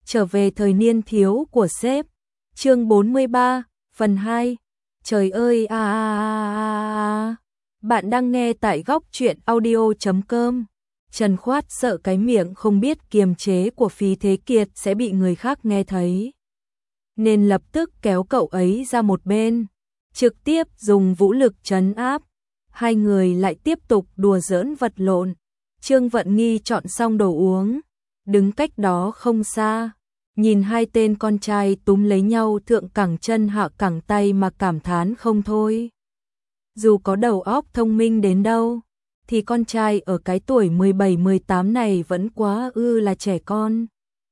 trở về thời niên thiếu của sếp. Chương 43, phần 2. Trời ơi Bạn đang nghe tại góc truyện audio.com. Trần Khoát sợ cái miệng không biết kiềm chế của Phí Thế Kiệt sẽ bị người khác nghe thấy, nên lập tức kéo cậu ấy ra một bên, trực tiếp dùng vũ lực trấn áp. Hai người lại tiếp tục đùa giỡn vật lộn. Trương Vận Nghi chọn xong đồ uống, đứng cách đó không xa, nhìn hai tên con trai túm lấy nhau thượng cẳng chân hạ cẳng tay mà cảm thán không thôi. Dù có đầu óc thông minh đến đâu, thì con trai ở cái tuổi 17-18 này vẫn quá là trẻ con.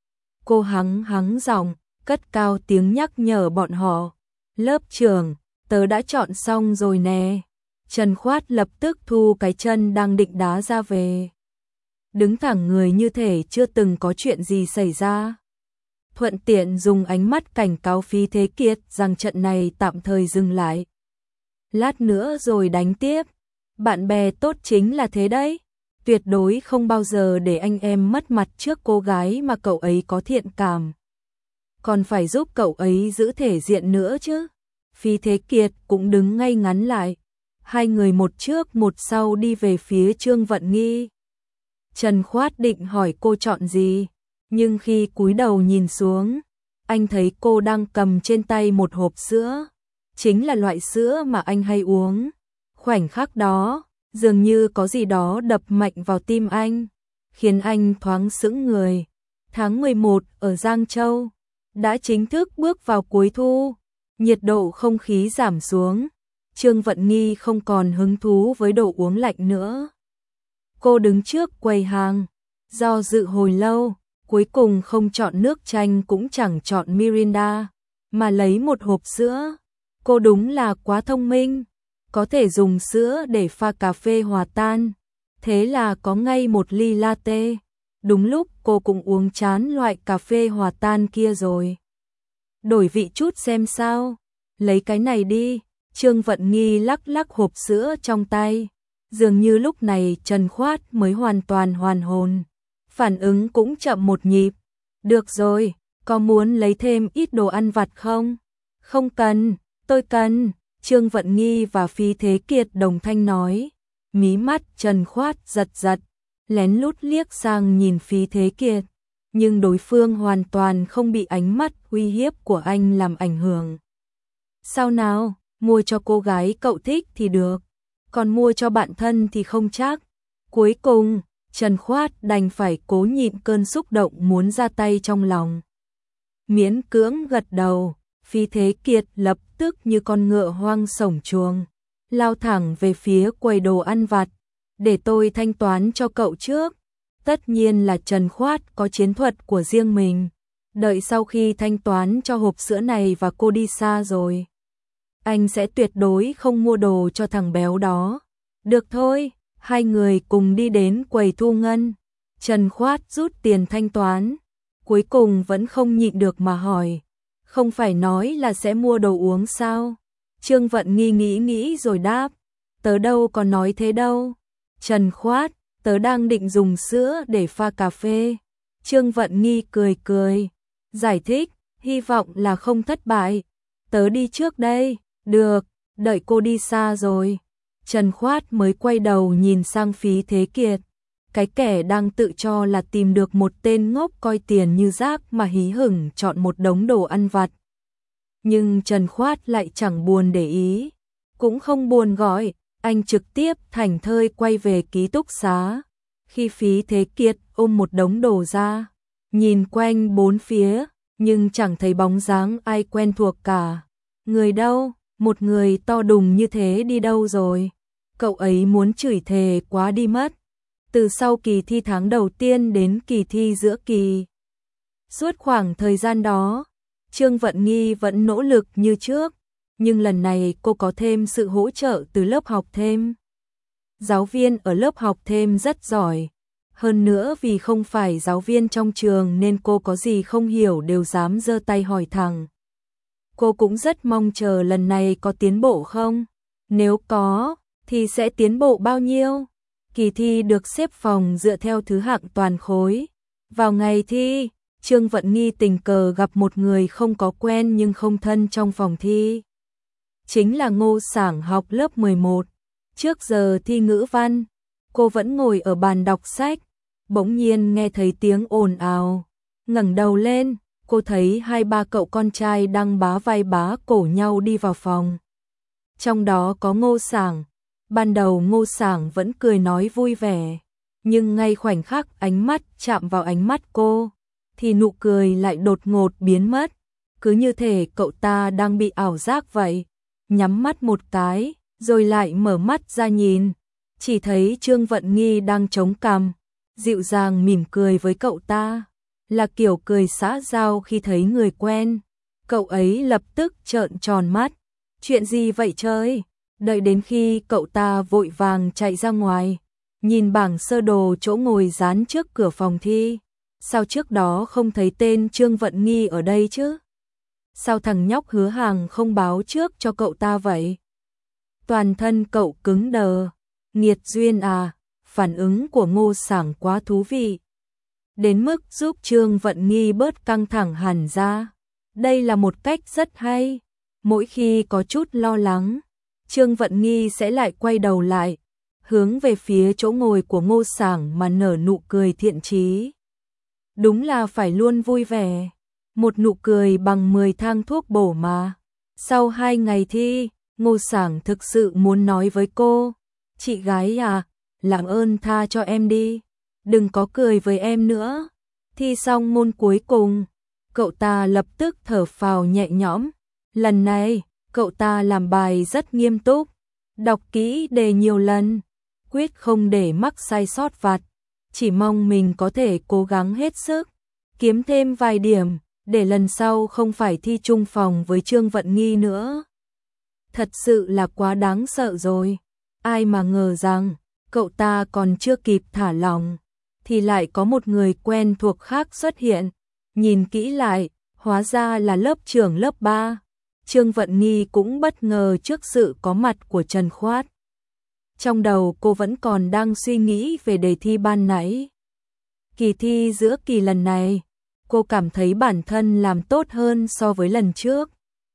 Cô hắng giọng, cất cao tiếng nhắc nhở bọn họ. Lớp trưởng, tớ đã chọn xong rồi nè. Trần Khoát lập tức thu cái chân đang định đá ra về, đứng thẳng người như thể chưa từng có chuyện gì xảy ra. Thuận tiện dùng ánh mắt cảnh cáo Phí Thế Kiệt rằng trận này tạm thời dừng lại, lát nữa rồi đánh tiếp. Bạn bè tốt chính là thế đấy, tuyệt đối không bao giờ để anh em mất mặt trước cô gái mà cậu ấy có thiện cảm, còn phải giúp cậu ấy giữ thể diện nữa chứ. Phí Thế Kiệt cũng đứng ngay ngắn lại, hai người một trước một sau đi về phía Trương Vận Nghi. Trần Khoát định hỏi cô chọn gì, nhưng khi cúi đầu nhìn xuống, anh thấy cô đang cầm trên tay một hộp sữa, chính là loại sữa mà anh hay uống. Khoảnh khắc đó, dường như có gì đó đập mạnh vào tim anh, khiến anh thoáng sững người. Tháng 11 ở Giang Châu đã chính thức bước vào cuối thu, nhiệt độ không khí giảm xuống. Trương Vận Nghi không còn hứng thú với đồ uống lạnh nữa. Cô đứng trước quầy hàng, do dự hồi lâu, cuối cùng không chọn nước chanh cũng chẳng chọn Mirinda, mà lấy một hộp sữa. Cô đúng là quá thông minh, có thể dùng sữa để pha cà phê hòa tan, thế là có ngay một ly latte. Đúng lúc cô cũng uống chán loại cà phê hòa tan kia rồi. Đổi vị chút xem sao, lấy cái này đi. Trương Vận Nghi lắc lắc hộp sữa trong tay. Dường như lúc này Trần Khoát mới hoàn toàn hoàn hồn, phản ứng cũng chậm một nhịp. Được rồi, có muốn lấy thêm ít đồ ăn vặt không? Không cần, tôi cần. Trương Vận Nghi và Phí Thế Kiệt đồng thanh nói. Mí mắt Trần Khoát giật giật, lén lút liếc sang nhìn Phí Thế Kiệt, nhưng đối phương hoàn toàn không bị ánh mắt uy hiếp của anh làm ảnh hưởng. Sao nào, mua cho cô gái cậu thích thì được, còn mua cho bạn thân thì không chắc. Cuối cùng, Trần Khoát đành phải cố nhịn cơn xúc động muốn ra tay trong lòng. Miễn cưỡng gật đầu, Phí Thế Kiệt lập tức như con ngựa hoang sổng chuồng, lao thẳng về phía quầy đồ ăn vặt. Để tôi thanh toán cho cậu trước. Tất nhiên là Trần Khoát có chiến thuật của riêng mình. Đợi sau khi thanh toán cho hộp sữa này và cô đi xa rồi, anh sẽ tuyệt đối không mua đồ cho thằng béo đó. Được thôi, hai người cùng đi đến quầy thu ngân. Trần Khoát rút tiền thanh toán, cuối cùng vẫn không nhịn được mà hỏi. Không phải nói là sẽ mua đồ uống sao? Trương Vận Nghi nghĩ rồi đáp. Tớ đâu có nói thế đâu. Trần Khoát, tớ đang định dùng sữa để pha cà phê. Trương Vận Nghi cười, giải thích, hy vọng là không thất bại. Tớ đi trước đây. Được, đợi cô đi xa rồi. Trần Khoát mới quay đầu nhìn sang Phí Thế Kiệt, cái kẻ đang tự cho là tìm được một tên ngốc coi tiền như rác mà hí hửng chọn một đống đồ ăn vặt. Nhưng Trần Khoát lại chẳng buồn để ý, cũng không buồn gọi, anh trực tiếp thảnh thơi quay về ký túc xá. Khi Phí Thế Kiệt ôm một đống đồ ra, nhìn quanh bốn phía, nhưng chẳng thấy bóng dáng ai quen thuộc cả. Người đâu? Một người to đùng như thế đi đâu rồi? Cậu ấy muốn chửi thề quá đi mất. Từ sau kỳ thi tháng đầu tiên đến kỳ thi giữa kỳ, suốt khoảng thời gian đó, Trương Vận Nghi vẫn nỗ lực như trước, nhưng lần này cô có thêm sự hỗ trợ từ lớp học thêm. Giáo viên ở lớp học thêm rất giỏi, hơn nữa vì không phải giáo viên trong trường nên cô có gì không hiểu đều dám giơ tay hỏi thẳng. Cô cũng rất mong chờ lần này có tiến bộ không? Nếu có, thì sẽ tiến bộ bao nhiêu? Kỳ thi được xếp phòng dựa theo thứ hạng toàn khối. Vào ngày thi, Trương Vận Nghi tình cờ gặp một người không có quen nhưng không thân trong phòng thi. Chính là Ngô Sảng học lớp 11. Trước giờ thi ngữ văn, cô vẫn ngồi ở bàn đọc sách, bỗng nhiên nghe thấy tiếng ồn ào. Ngẩng đầu lên, cô thấy 2-3 cậu con trai đang bá vai bá cổ nhau đi vào phòng. Trong đó có Ngô Sảng. Ban đầu Ngô Sảng vẫn cười nói vui vẻ, nhưng ngay khoảnh khắc ánh mắt chạm vào ánh mắt cô, thì nụ cười lại đột ngột biến mất, cứ như thể cậu ta đang bị ảo giác vậy. Nhắm mắt một cái, rồi lại mở mắt ra nhìn, chỉ thấy Trương Vận Nghi đang chống cằm, dịu dàng mỉm cười với cậu ta, là kiểu cười xã giao khi thấy người quen. Cậu ấy lập tức trợn tròn mắt, chuyện gì vậy trời? Đợi đến khi cậu ta vội vàng chạy ra ngoài, nhìn bảng sơ đồ chỗ ngồi dán trước cửa phòng thi. Sao trước đó không thấy tên Trương Vận Nghi ở đây chứ? Sao thằng nhóc Hứa Hàng không báo trước cho cậu ta vậy? Toàn thân cậu cứng đờ. Nghiệt duyên à, phản ứng của Ngô Sảng quá thú vị. Đến mức giúp Trương Vận Nghi bớt căng thẳng hẳn ra. Đây là một cách rất hay. Mỗi khi có chút lo lắng, Trương Vận Nghi sẽ lại quay đầu lại, hướng về phía chỗ ngồi của Ngô Sảng mà nở nụ cười thiện chí. Đúng là phải luôn vui vẻ. Một nụ cười bằng 10 thang thuốc bổ mà. Sau 2 ngày thi, Ngô Sảng thực sự muốn nói với cô, chị gái à, làm ơn tha cho em đi, đừng có cười với em nữa. Thi xong môn cuối cùng, cậu ta lập tức thở phào nhẹ nhõm. Lần này, cậu ta làm bài rất nghiêm túc, đọc kỹ đề nhiều lần, quyết không để mắc sai sót vặt, chỉ mong mình có thể cố gắng hết sức, kiếm thêm vài điểm, để lần sau không phải thi chung phòng với Trương Vận Nghi nữa. Thật sự là quá đáng sợ rồi. Ai mà ngờ rằng, cậu ta còn chưa kịp thả lỏng, thì lại có một người quen thuộc khác xuất hiện. Nhìn kỹ lại, hóa ra là lớp trưởng lớp 3. Trương Vận Nghi cũng bất ngờ trước sự có mặt của Trần Khoát. Trong đầu cô vẫn còn đang suy nghĩ về đề thi ban nãy. Kỳ thi giữa kỳ lần này, cô cảm thấy bản thân làm tốt hơn so với lần trước.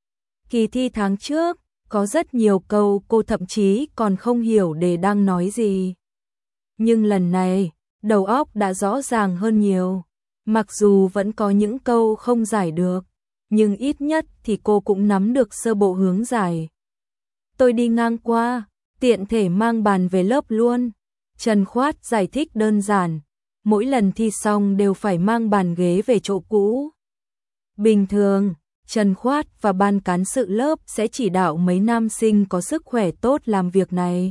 Kỳ thi tháng trước, có rất nhiều câu cô thậm chí còn không hiểu đề đang nói gì. Nhưng lần này, đầu óc đã rõ ràng hơn nhiều. Mặc dù vẫn có những câu không giải được, nhưng ít nhất thì cô cũng nắm được sơ bộ hướng giải. Tôi đi ngang qua, tiện thể mang bàn về lớp luôn. Trần Khoát giải thích đơn giản, mỗi lần thi xong đều phải mang bàn ghế về chỗ cũ. Bình thường, Trần Khoát và ban cán sự lớp sẽ chỉ đạo mấy nam sinh có sức khỏe tốt làm việc này.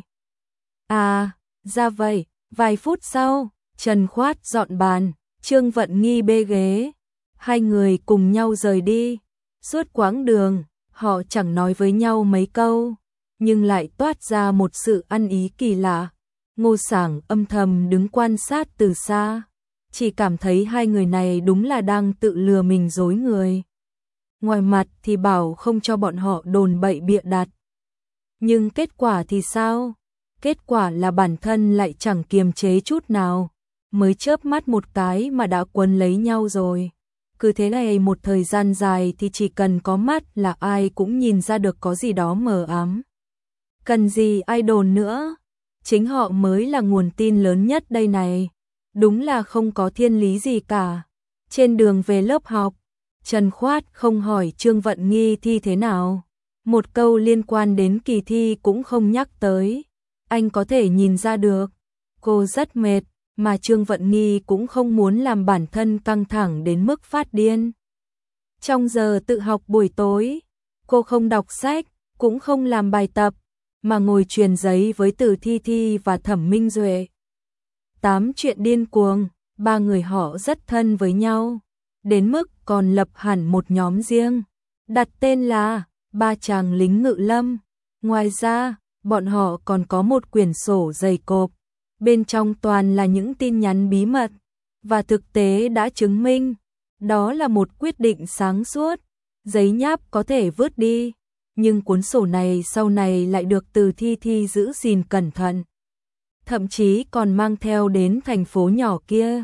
À, ra vậy, vài phút sau, Trần Khoát dọn bàn, Trương Vận Nghi bê ghế. Hai người cùng nhau rời đi. Suốt quãng đường, họ chẳng nói với nhau mấy câu, nhưng lại toát ra một sự ăn ý kỳ lạ. Ngô Sảng âm thầm đứng quan sát từ xa, chỉ cảm thấy hai người này đúng là đang tự lừa mình dối người. Ngoài mặt thì bảo không cho bọn họ đồn bậy bịa đặt. Nhưng kết quả thì sao? Kết quả là bản thân lại chẳng kiềm chế chút nào. Mới chớp mắt một cái mà đã quấn lấy nhau rồi. Cứ thế này một thời gian dài thì chỉ cần có mắt là ai cũng nhìn ra được có gì đó mờ ám. Cần gì ai đồn nữa? Chính họ mới là nguồn tin lớn nhất đây này. Đúng là không có thiên lý gì cả. Trên đường về lớp học, Trần Khoát không hỏi Trương Vận Nghi thi thế nào. Một câu liên quan đến kỳ thi cũng không nhắc tới. Anh có thể nhìn ra được, cô rất mệt, mà Trương Vận Nghi cũng không muốn làm bản thân căng thẳng đến mức phát điên. Trong giờ tự học buổi tối, cô không đọc sách, cũng không làm bài tập, mà ngồi truyền giấy với Từ Thi Thi và Thẩm Minh Duệ. Tám chuyện điên cuồng, ba người họ rất thân với nhau, đến mức còn lập hẳn một nhóm riêng, đặt tên là Ba Chàng Lính Ngự Lâm. Ngoài ra, bọn họ còn có một quyển sổ dày cộp, bên trong toàn là những tin nhắn bí mật, và thực tế đã chứng minh, đó là một quyết định sáng suốt. Giấy nháp có thể vứt đi, nhưng cuốn sổ này sau này lại được Từ Thi Thi giữ gìn cẩn thận. Thậm chí còn mang theo đến thành phố nhỏ kia.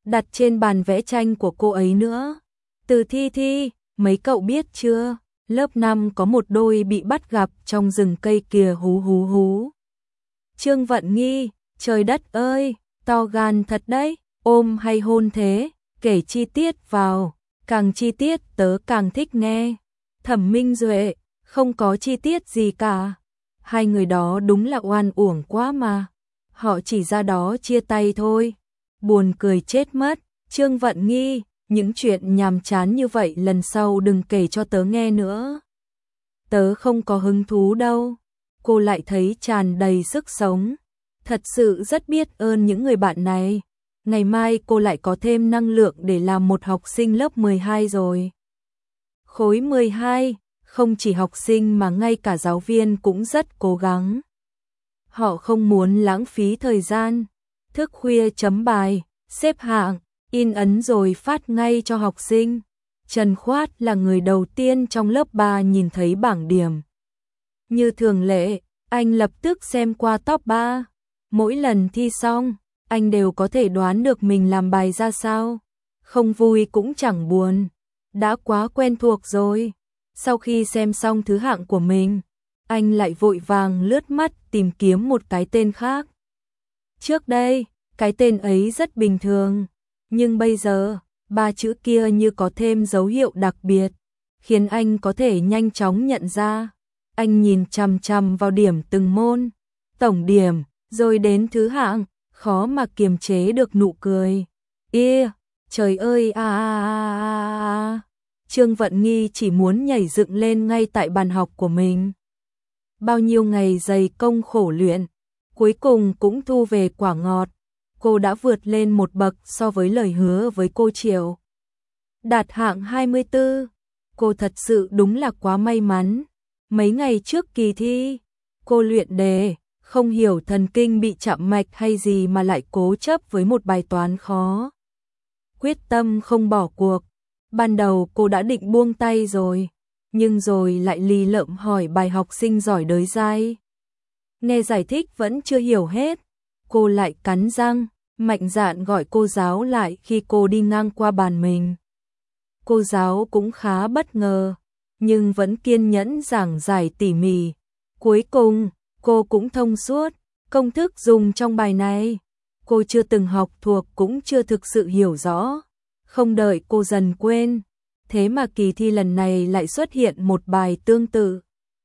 đặt trên bàn vẽ tranh của cô ấy nữa. Từ Thi Thi, mấy cậu biết chưa, lớp 5 có một đôi bị bắt gặp trong rừng cây kìa hú hú hú. Trương Vận Nghi, trời đất ơi, to gan thật đấy, ôm hay hôn thế, kể chi tiết vào, càng chi tiết tớ càng thích nghe. Thẩm Minh Duệ, không có chi tiết gì cả. Hai người đó đúng là oan uổng quá mà. Họ chỉ ra đó chia tay thôi. Buồn cười chết mất. Trương Vận Nghi, những chuyện nhàm chán như vậy lần sau đừng kể cho tớ nghe nữa. Tớ không có hứng thú đâu. Cô lại thấy tràn đầy sức sống. Thật sự rất biết ơn những người bạn này. Ngày mai cô lại có thêm năng lượng để làm một học sinh lớp 12 rồi. Khối 12, không chỉ học sinh mà ngay cả giáo viên cũng rất cố gắng. Họ không muốn lãng phí thời gian, thức khuya chấm bài, xếp hạng, in ấn rồi phát ngay cho học sinh. Trần Khoát là người đầu tiên trong lớp 3 nhìn thấy bảng điểm. Như thường lệ, anh lập tức xem qua top 3. Mỗi lần thi xong, anh đều có thể đoán được mình làm bài ra sao. Không vui cũng chẳng buồn, đã quá quen thuộc rồi. Sau khi xem xong thứ hạng của mình, anh lại vội vàng lướt mắt tìm kiếm một cái tên khác. Trước đây, cái tên ấy rất bình thường, nhưng bây giờ, ba chữ kia như có thêm dấu hiệu đặc biệt, khiến anh có thể nhanh chóng nhận ra. Anh nhìn chằm chằm vào điểm từng môn, tổng điểm, rồi đến thứ hạng, khó mà kiềm chế được nụ cười. Trời ơi à. Trương Vận Nghi chỉ muốn nhảy dựng lên ngay tại bàn học của mình. Bao nhiêu ngày dày công khổ luyện, cuối cùng cũng thu về quả ngọt. Cô đã vượt lên một bậc so với lời hứa với cô Triệu. Đạt hạng 24, cô thật sự đúng là quá may mắn. Mấy ngày trước kỳ thi, cô luyện đề, không hiểu thần kinh bị chạm mạch hay gì mà lại cố chấp với một bài toán khó. Quyết tâm không bỏ cuộc. Ban đầu cô đã định buông tay rồi, nhưng rồi lại lì lợm hỏi bài học sinh giỏi đới dai. Nghe giải thích vẫn chưa hiểu hết, cô lại cắn răng, mạnh dạn gọi cô giáo lại khi cô đi ngang qua bàn mình. Cô giáo cũng khá bất ngờ, nhưng vẫn kiên nhẫn giảng giải tỉ mỉ. Cuối cùng, cô cũng thông suốt, công thức dùng trong bài này. Cô chưa từng học thuộc cũng chưa thực sự hiểu rõ. Không đợi cô dần quên, thế mà kỳ thi lần này lại xuất hiện một bài tương tự.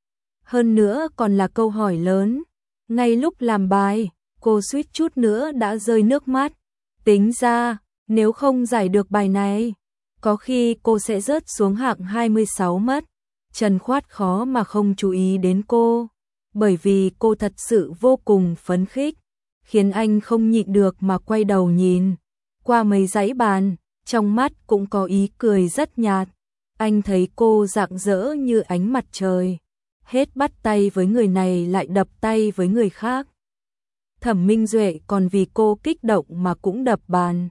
Hơn nữa còn là câu hỏi lớn. Ngay lúc làm bài, cô suýt chút nữa đã rơi nước mắt. Tính ra, nếu không giải được bài này, có khi cô sẽ rớt xuống hạng 26 mất. Trần Khoát khó mà không chú ý đến cô, bởi vì cô thật sự vô cùng phấn khích, khiến anh không nhịn được mà quay đầu nhìn qua mấy dãy bàn. Trong mắt cũng có ý cười rất nhạt. Anh thấy cô rạng rỡ như ánh mặt trời. Hết bắt tay với người này lại đập tay với người khác. Thẩm Minh Duệ còn vì cô kích động mà cũng đập bàn.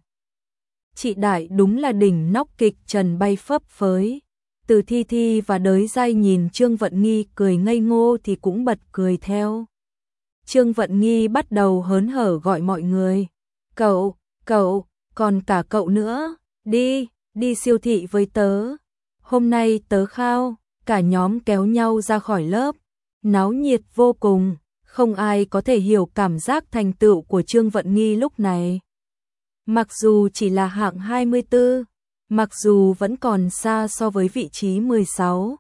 Chị Đại đúng là đỉnh nóc kịch trần bay phấp phới. Từ Thi Thi và Đới Giai nhìn Trương Vận Nghi cười ngây ngô thì cũng bật cười theo. Trương Vận Nghi bắt đầu hớn hở gọi mọi người. Cậu, còn cả cậu nữa. Đi siêu thị với tớ. Hôm nay tớ khao, cả nhóm kéo nhau ra khỏi lớp. Náo nhiệt vô cùng, không ai có thể hiểu cảm giác thành tựu của Trương Vận Nghi lúc này. Mặc dù chỉ là hạng 24, mặc dù vẫn còn xa so với vị trí 16,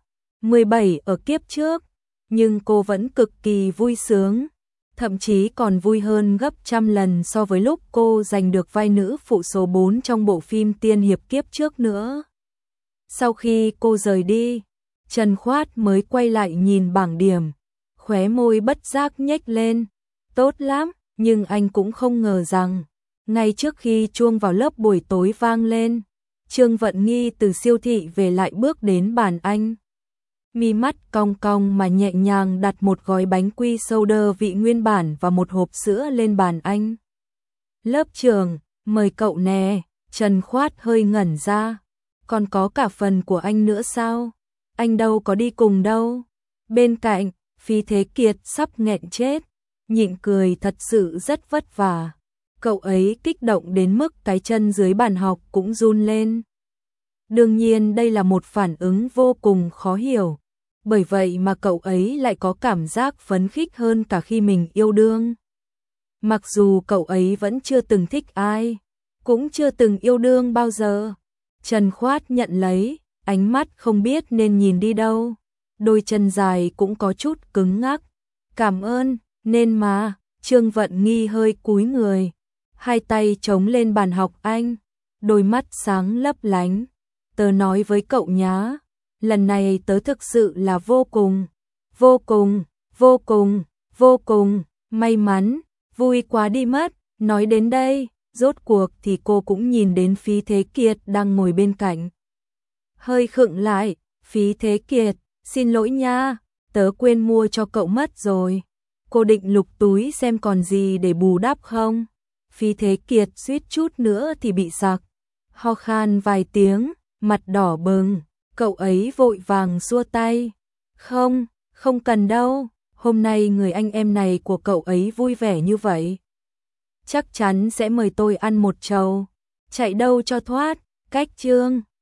17 ở kiếp trước, nhưng cô vẫn cực kỳ vui sướng. Thậm chí còn vui hơn gấp trăm lần so với lúc cô giành được vai nữ phụ số 4 trong bộ phim tiên hiệp kiếp trước nữa. Sau khi cô rời đi, Trần Khoát mới quay lại nhìn bảng điểm, khóe môi bất giác nhếch lên. Tốt lắm, nhưng anh cũng không ngờ rằng, ngay trước khi chuông vào lớp buổi tối vang lên, Trương Vận Nghi từ siêu thị về lại bước đến bàn anh. Mi mắt cong cong mà nhẹ nhàng đặt một gói bánh quy soda vị nguyên bản và một hộp sữa lên bàn anh. Lớp trưởng, mời cậu nè. Trần Khoát hơi ngẩn ra. Còn có cả phần của anh nữa sao? Anh đâu có đi cùng đâu. Bên cạnh, Phi Thế Kiệt sắp nghẹn chết. Nhịn cười thật sự rất vất vả. Cậu ấy kích động đến mức cái chân dưới bàn học cũng run lên. Đương nhiên đây là một phản ứng vô cùng khó hiểu, bởi vậy mà cậu ấy lại có cảm giác phấn khích hơn cả khi mình yêu đương. Mặc dù cậu ấy vẫn chưa từng thích ai, cũng chưa từng yêu đương bao giờ. Trần Khoát nhận lấy, ánh mắt không biết nên nhìn đi đâu. Đôi chân dài cũng có chút cứng ngắc. Cảm ơn, nên mà, Trương Vận Nghi hơi cúi người. Hai tay chống lên bàn học anh, đôi mắt sáng lấp lánh. Tớ nói với cậu nhá, lần này tớ thực sự là vô cùng, vô cùng, vô cùng, vô cùng, may mắn, vui quá đi mất. Nói đến đây, rốt cuộc thì cô cũng nhìn đến Phí Thế Kiệt đang ngồi bên cạnh. Hơi khựng lại, Phí Thế Kiệt, xin lỗi nha, tớ quên mua cho cậu mất rồi. Cô định lục túi xem còn gì để bù đắp không? Phí Thế Kiệt suýt chút nữa thì bị sặc. Ho khan vài tiếng, mặt đỏ bừng, cậu ấy vội vàng xua tay. Không, không cần đâu, hôm nay người anh em này của cậu ấy vui vẻ như vậy. Chắc chắn sẽ mời tôi ăn một chầu. Chạy đâu cho thoát, cách Trương